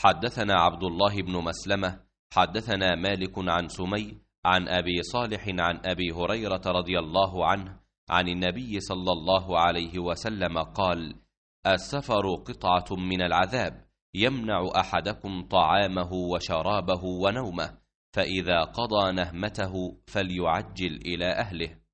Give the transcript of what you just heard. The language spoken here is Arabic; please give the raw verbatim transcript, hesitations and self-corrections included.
حدثنا عبد الله بن مسلمة حدثنا مالك عن سمي عن أبي صالح عن أبي هريرة رضي الله عنه عن النبي صلى الله عليه وسلم قال: السفر قطعة من العذاب، يمنع أحدكم طعامه وشرابه ونومه، فإذا قضى نهمته فليعجل إلى أهله.